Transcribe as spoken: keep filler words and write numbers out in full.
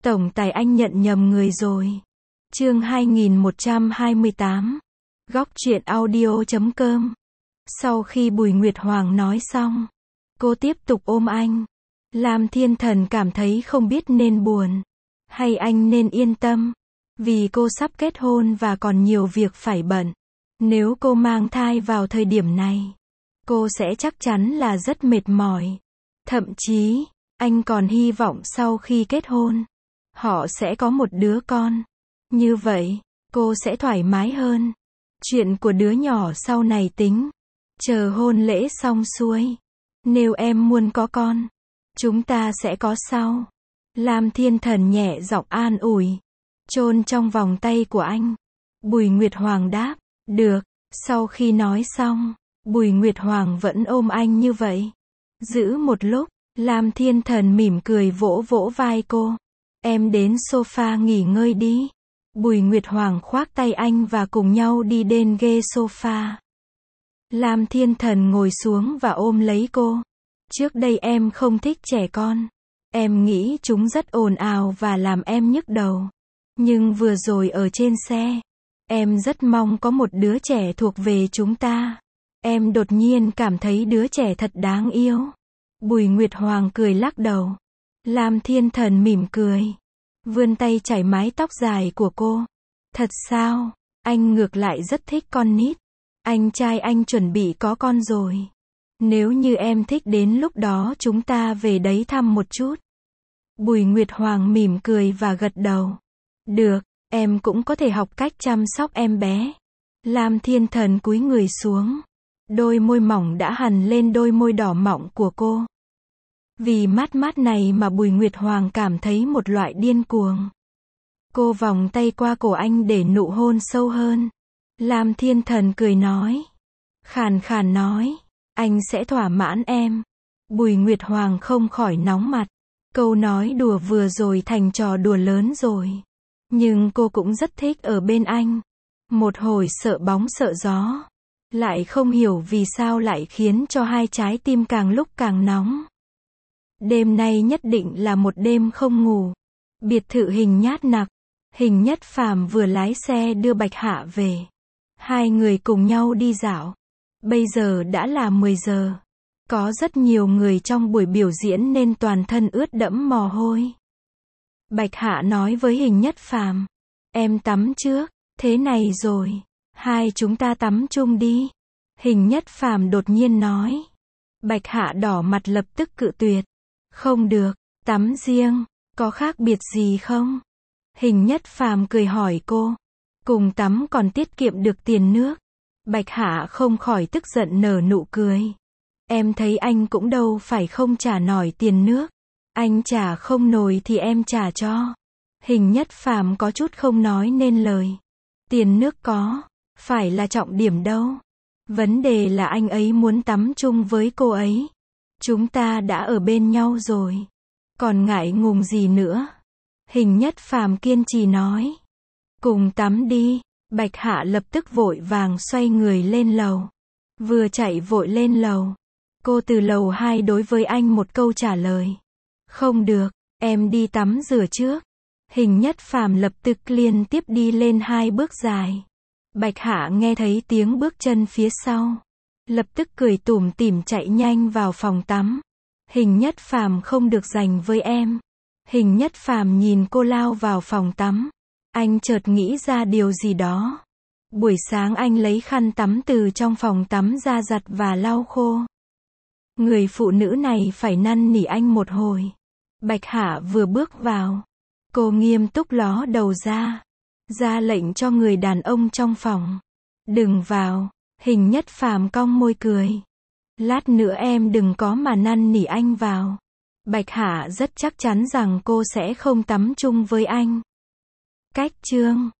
Tổng tài anh nhận nhầm người rồi. Chương hai nghìn một trăm hai mươi tám. Góc truyện audio chấm com. Sau khi Bùi Nguyệt Hoàng nói xong, cô tiếp tục ôm anh. Lam Thiên Thần cảm thấy không biết nên buồn, hay anh nên yên tâm. Vì cô sắp kết hôn và còn nhiều việc phải bận. Nếu cô mang thai vào thời điểm này, cô sẽ chắc chắn là rất mệt mỏi. Thậm chí, anh còn hy vọng sau khi kết hôn, họ sẽ có một đứa con. Như vậy, cô sẽ thoải mái hơn. Chuyện của đứa nhỏ sau này tính. Chờ hôn lễ xong xuôi, nếu em muốn có con, chúng ta sẽ có sau. Lam Thiên Thần nhẹ giọng an ủi, chôn trong vòng tay của anh. Bùi Nguyệt Hoàng đáp, được. Sau khi nói xong, Bùi Nguyệt Hoàng vẫn ôm anh như vậy. Giữ một lúc, Lam Thiên Thần mỉm cười vỗ vỗ vai cô. Em đến sofa nghỉ ngơi đi. Bùi Nguyệt Hoàng khoác tay anh và cùng nhau đi đến ghế sofa. Lam Thiên Thần ngồi xuống và ôm lấy cô. Trước đây em không thích trẻ con. Em nghĩ chúng rất ồn ào và làm em nhức đầu. Nhưng vừa rồi ở trên xe, em rất mong có một đứa trẻ thuộc về chúng ta. Em đột nhiên cảm thấy đứa trẻ thật đáng yêu. Bùi Nguyệt Hoàng cười lắc đầu. Lam Thiên Thần mỉm cười, vươn tay chải mái tóc dài của cô. Thật sao? Anh ngược lại rất thích con nít. Anh trai anh chuẩn bị có con rồi. Nếu như em thích đến lúc đó chúng ta về đấy thăm một chút. Bùi Nguyệt Hoàng mỉm cười và gật đầu. Được, em cũng có thể học cách chăm sóc em bé. Lam Thiên Thần cúi người xuống. Đôi môi mỏng đã hằn lên đôi môi đỏ mọng của cô. Vì mát mát này mà Bùi Nguyệt Hoàng cảm thấy một loại điên cuồng. Cô vòng tay qua cổ anh để nụ hôn sâu hơn. Lam Thiên Thần cười nói. Khàn khàn nói. Anh sẽ thỏa mãn em. Bùi Nguyệt Hoàng không khỏi nóng mặt. Câu nói đùa vừa rồi thành trò đùa lớn rồi. Nhưng cô cũng rất thích ở bên anh. Một hồi sợ bóng sợ gió. Lại không hiểu vì sao lại khiến cho hai trái tim càng lúc càng nóng. Đêm nay nhất định là một đêm không ngủ. Biệt thự Hình Nhát Nặc. Hình Nhất Phàm vừa lái xe đưa Bạch Hạ về. Hai người cùng nhau đi dạo. Bây giờ đã là mười giờ. Có rất nhiều người trong buổi biểu diễn nên toàn thân ướt đẫm mồ hôi. Bạch Hạ nói với Hình Nhất Phàm, em tắm trước, thế này rồi, hai chúng ta tắm chung đi. Hình Nhất Phàm đột nhiên nói. Bạch Hạ đỏ mặt lập tức cự tuyệt. Không được, tắm riêng, có khác biệt gì không? Hình Nhất Phàm cười hỏi cô. Cùng tắm còn tiết kiệm được tiền nước. Bạch Hạ không khỏi tức giận nở nụ cười. Em thấy anh cũng đâu phải không trả nổi tiền nước. Anh trả không nổi thì em trả cho. Hình Nhất Phàm có chút không nói nên lời. Tiền nước có phải là trọng điểm đâu. Vấn đề là anh ấy muốn tắm chung với cô ấy. Chúng ta đã ở bên nhau rồi. Còn ngại ngùng gì nữa. Hình Nhất Phàm kiên trì nói. Cùng tắm đi. Bạch Hạ lập tức vội vàng xoay người lên lầu. Vừa chạy vội lên lầu, cô từ lầu hai đối với anh một câu trả lời. Không được, em đi tắm rửa trước. Hình Nhất Phàm lập tức liên tiếp đi lên hai bước dài. Bạch Hạ nghe thấy tiếng bước chân phía sau. Lập tức cười tủm tỉm chạy nhanh vào phòng tắm. Hình Nhất Phàm không được giành với em. Hình Nhất Phàm nhìn cô lao vào phòng tắm. Anh chợt nghĩ ra điều gì đó. Buổi sáng anh lấy khăn tắm từ trong phòng tắm ra giặt và lau khô. Người phụ nữ này phải năn nỉ anh một hồi. Bạch Hạ vừa bước vào. Cô nghiêm túc ló đầu ra. Ra lệnh cho người đàn ông trong phòng. Đừng vào. Hình Nhất Phàm cong môi cười. Lát nữa em đừng có mà năn nỉ anh vào. Bạch Hạ rất chắc chắn rằng cô sẽ không tắm chung với anh. Cách chương